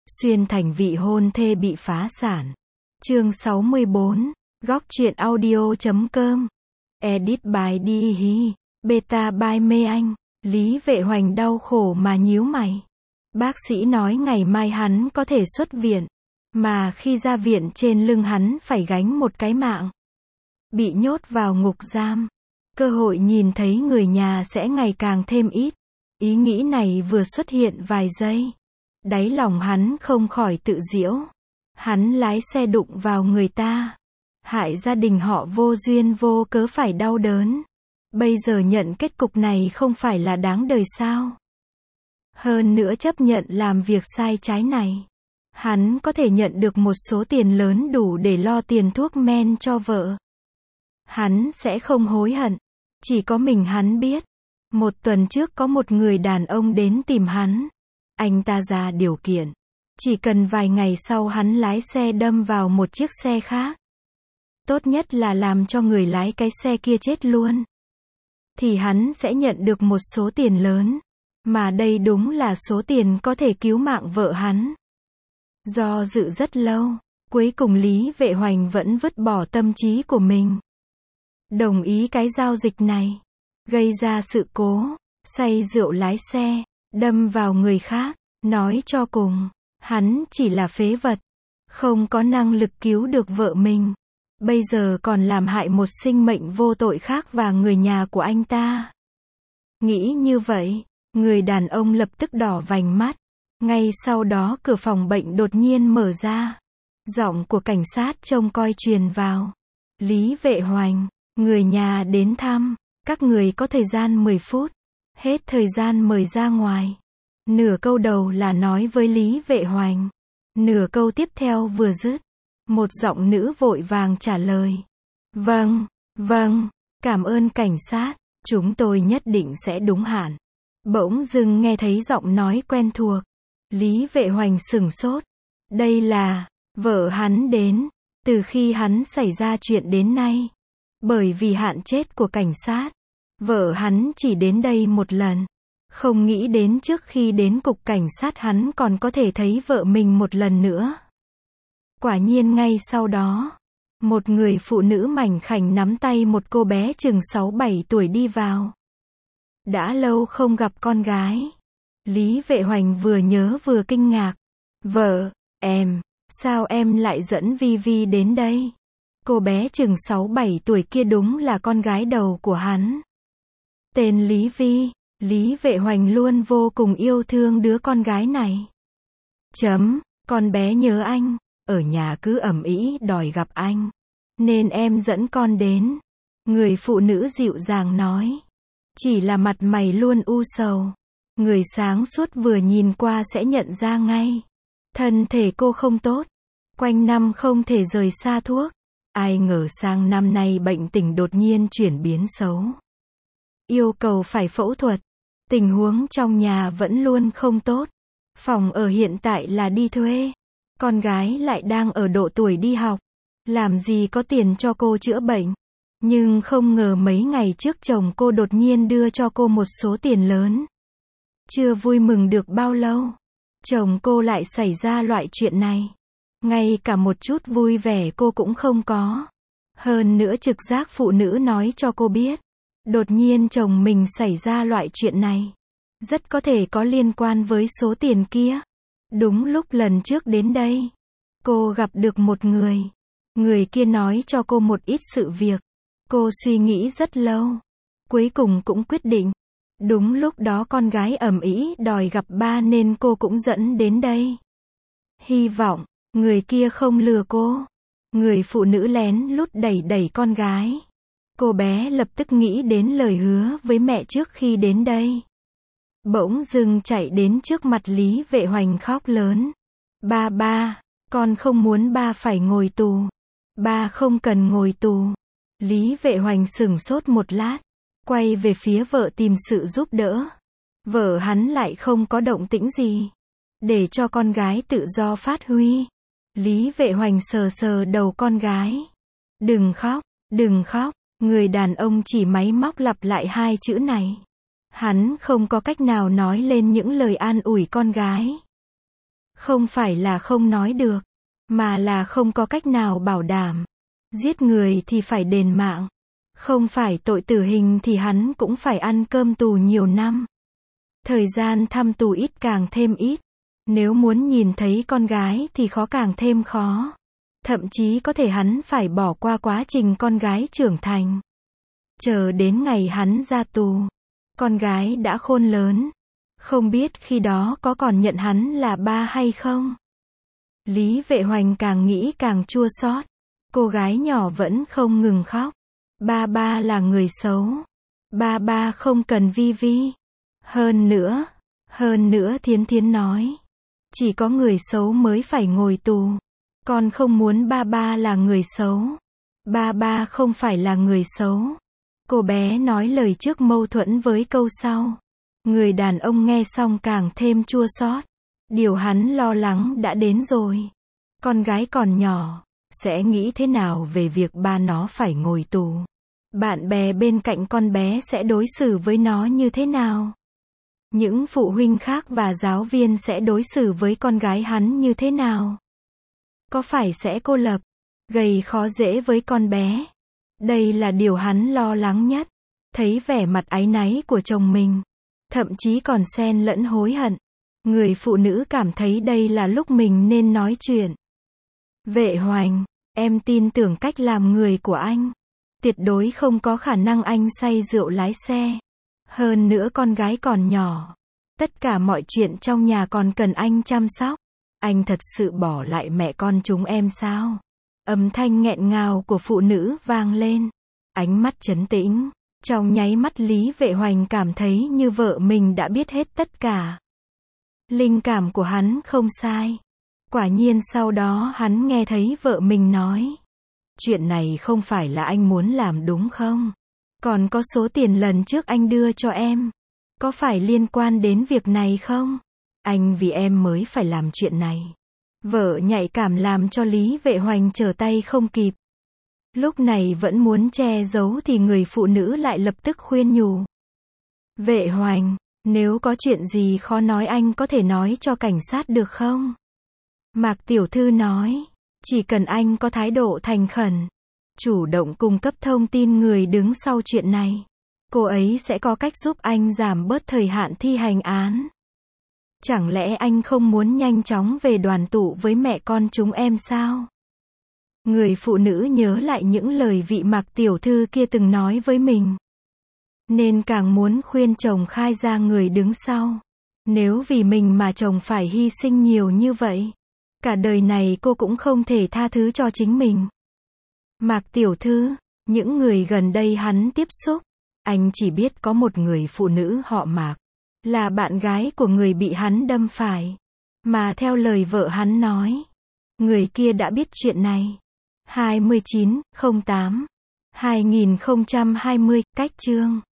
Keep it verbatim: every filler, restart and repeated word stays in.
Xuyên thành vị hôn thê bị phá sản. Chương sáu mươi bốn, góc truyện audio chấm com. Edit by Đi Hí, beta by Mê Anh. Lý Vệ Hoành đau khổ mà nhíu mày. Bác sĩ nói ngày mai hắn có thể xuất viện, mà khi ra viện trên lưng hắn phải gánh một cái mạng. Bị nhốt vào ngục giam, cơ hội nhìn thấy người nhà sẽ ngày càng thêm ít. Ý nghĩ này vừa xuất hiện vài giây, đáy lòng hắn không khỏi tự giễu. Hắn lái xe đụng vào người ta, hại gia đình họ vô duyên vô cớ phải đau đớn. Bây giờ nhận kết cục này không phải là đáng đời sao? Hơn nữa chấp nhận làm việc sai trái này, hắn có thể nhận được một số tiền lớn đủ để lo tiền thuốc men cho vợ. Hắn sẽ không hối hận. Chỉ có mình hắn biết. Một tuần trước có một người đàn ông đến tìm hắn. Anh ta ra điều kiện, chỉ cần vài ngày sau hắn lái xe đâm vào một chiếc xe khác. Tốt nhất là làm cho người lái cái xe kia chết luôn, thì hắn sẽ nhận được một số tiền lớn. Mà đây đúng là số tiền có thể cứu mạng vợ hắn. Do dự rất lâu, cuối cùng Lý Vệ Hoành vẫn vứt bỏ tâm trí của mình, đồng ý cái giao dịch này. Gây ra sự cố, say rượu lái xe, đâm vào người khác. Nói cho cùng, hắn chỉ là phế vật, không có năng lực cứu được vợ mình. Bây giờ còn làm hại một sinh mệnh vô tội khác và người nhà của anh ta. Nghĩ như vậy, người đàn ông lập tức đỏ vành mắt. Ngay sau đó cửa phòng bệnh đột nhiên mở ra. Giọng của cảnh sát trông coi truyền vào. Lý Vệ Hoành, người nhà đến thăm, các người có thời gian mười phút. Hết thời gian mời ra ngoài. Nửa câu đầu là nói với Lý Vệ Hoành. Nửa câu tiếp theo vừa dứt, một giọng nữ vội vàng trả lời. Vâng, vâng, cảm ơn cảnh sát, chúng tôi nhất định sẽ đúng hạn. Bỗng dưng nghe thấy giọng nói quen thuộc. Lý Vệ Hoành sửng sốt. Đây là vợ hắn đến. Từ khi hắn xảy ra chuyện đến nay, bởi vì hạn chết của cảnh sát, vợ hắn chỉ đến đây một lần. Không nghĩ đến trước khi đến cục cảnh sát hắn còn có thể thấy vợ mình một lần nữa. Quả nhiên ngay sau đó, một người phụ nữ mảnh khảnh nắm tay một cô bé chừng sáu bảy tuổi đi vào. Đã lâu không gặp con gái. Lý Vệ Hoành vừa nhớ vừa kinh ngạc. Vợ, em, sao em lại dẫn Vi Vi đến đây? Cô bé chừng sáu bảy tuổi kia đúng là con gái đầu của hắn. Tên Lý Vi. Lý Vệ Hoành luôn vô cùng yêu thương đứa con gái này. Chấm, con bé nhớ anh, ở nhà cứ ầm ĩ đòi gặp anh, nên em dẫn con đến. Người phụ nữ dịu dàng nói. Chỉ là mặt mày luôn u sầu. Người sáng suốt vừa nhìn qua sẽ nhận ra ngay. Thân thể cô không tốt, quanh năm không thể rời xa thuốc. Ai ngờ sang năm nay bệnh tình đột nhiên chuyển biến xấu, yêu cầu phải phẫu thuật. Tình huống trong nhà vẫn luôn không tốt. Phòng ở hiện tại là đi thuê. Con gái lại đang ở độ tuổi đi học. Làm gì có tiền cho cô chữa bệnh. Nhưng không ngờ mấy ngày trước chồng cô đột nhiên đưa cho cô một số tiền lớn. Chưa vui mừng được bao lâu, chồng cô lại xảy ra loại chuyện này. Ngay cả một chút vui vẻ cô cũng không có. Hơn nữa trực giác phụ nữ nói cho cô biết, đột nhiên chồng mình xảy ra loại chuyện này, rất có thể có liên quan với số tiền kia. Đúng lúc lần trước đến đây, cô gặp được một người. Người kia nói cho cô một ít sự việc. Cô suy nghĩ rất lâu, cuối cùng cũng quyết định. Đúng lúc đó con gái ầm ĩ đòi gặp ba nên cô cũng dẫn đến đây. Hy vọng người kia không lừa cô. Người phụ nữ lén lút đẩy đẩy con gái. Cô bé lập tức nghĩ đến lời hứa với mẹ trước khi đến đây. Bỗng dưng chạy đến trước mặt Lý Vệ Hoành khóc lớn. Ba ba, con không muốn ba phải ngồi tù. Ba không cần ngồi tù. Lý Vệ Hoành sửng sốt một lát, quay về phía vợ tìm sự giúp đỡ. Vợ hắn lại không có động tĩnh gì, để cho con gái tự do phát huy. Lý Vệ Hoành sờ sờ đầu con gái. Đừng khóc, đừng khóc. Người đàn ông chỉ máy móc lặp lại hai chữ này. Hắn không có cách nào nói lên những lời an ủi con gái. Không phải là không nói được, mà là không có cách nào bảo đảm. Giết người thì phải đền mạng. Không phải tội tử hình thì hắn cũng phải ăn cơm tù nhiều năm. Thời gian thăm tù ít càng thêm ít. Nếu muốn nhìn thấy con gái thì khó càng thêm khó. Thậm chí có thể hắn phải bỏ qua quá trình con gái trưởng thành. Chờ đến ngày hắn ra tù, con gái đã khôn lớn. Không biết khi đó có còn nhận hắn là ba hay không? Lý Vệ Hoành càng nghĩ càng chua xót. Cô gái nhỏ vẫn không ngừng khóc. Ba ba là người xấu. Ba ba không cần Vi Vi. Hơn nữa, hơn nữa Thiến Thiến nói. Chỉ có người xấu mới phải ngồi tù. Con không muốn ba ba là người xấu. Ba ba không phải là người xấu. Cô bé nói lời trước mâu thuẫn với câu sau. Người đàn ông nghe xong càng thêm chua xót. Điều hắn lo lắng đã đến rồi. Con gái còn nhỏ, sẽ nghĩ thế nào về việc ba nó phải ngồi tù? Bạn bè bên cạnh con bé sẽ đối xử với nó như thế nào? Những phụ huynh khác và giáo viên sẽ đối xử với con gái hắn như thế nào? Có phải sẽ cô lập, gây khó dễ với con bé? Đây là điều hắn lo lắng nhất. Thấy vẻ mặt áy náy của chồng mình, thậm chí còn xen lẫn hối hận, người phụ nữ cảm thấy đây là lúc mình nên nói chuyện. Vệ Hoành, em tin tưởng cách làm người của anh. Tuyệt đối không có khả năng anh say rượu lái xe. Hơn nữa con gái còn nhỏ. Tất cả mọi chuyện trong nhà còn cần anh chăm sóc. Anh thật sự bỏ lại mẹ con chúng em sao? Âm thanh nghẹn ngào của phụ nữ vang lên. Ánh mắt trấn tĩnh. Trong nháy mắt Lý Vệ Hoành cảm thấy như vợ mình đã biết hết tất cả. Linh cảm của hắn không sai. Quả nhiên sau đó hắn nghe thấy vợ mình nói. Chuyện này không phải là anh muốn làm đúng không? Còn có số tiền lần trước anh đưa cho em. Có phải liên quan đến việc này không? Anh vì em mới phải làm chuyện này. Vợ nhạy cảm làm cho Lý Vệ Hoành trở tay không kịp. Lúc này vẫn muốn che giấu thì người phụ nữ lại lập tức khuyên nhủ. Vệ Hoành, nếu có chuyện gì khó nói anh có thể nói cho cảnh sát được không? Mạc tiểu thư nói, chỉ cần anh có thái độ thành khẩn, chủ động cung cấp thông tin người đứng sau chuyện này, cô ấy sẽ có cách giúp anh giảm bớt thời hạn thi hành án. Chẳng lẽ anh không muốn nhanh chóng về đoàn tụ với mẹ con chúng em sao? Người phụ nữ nhớ lại những lời vị Mạc tiểu thư kia từng nói với mình. Nên càng muốn khuyên chồng khai ra người đứng sau. Nếu vì mình mà chồng phải hy sinh nhiều như vậy, cả đời này cô cũng không thể tha thứ cho chính mình. Mạc tiểu thư, những người gần đây hắn tiếp xúc, anh chỉ biết có một người phụ nữ họ Mạc, là bạn gái của người bị hắn đâm phải. Mà theo lời vợ hắn nói, người kia đã biết chuyện này. hai mươi chín không tám hai nghìn không trăm hai mươi, cách chương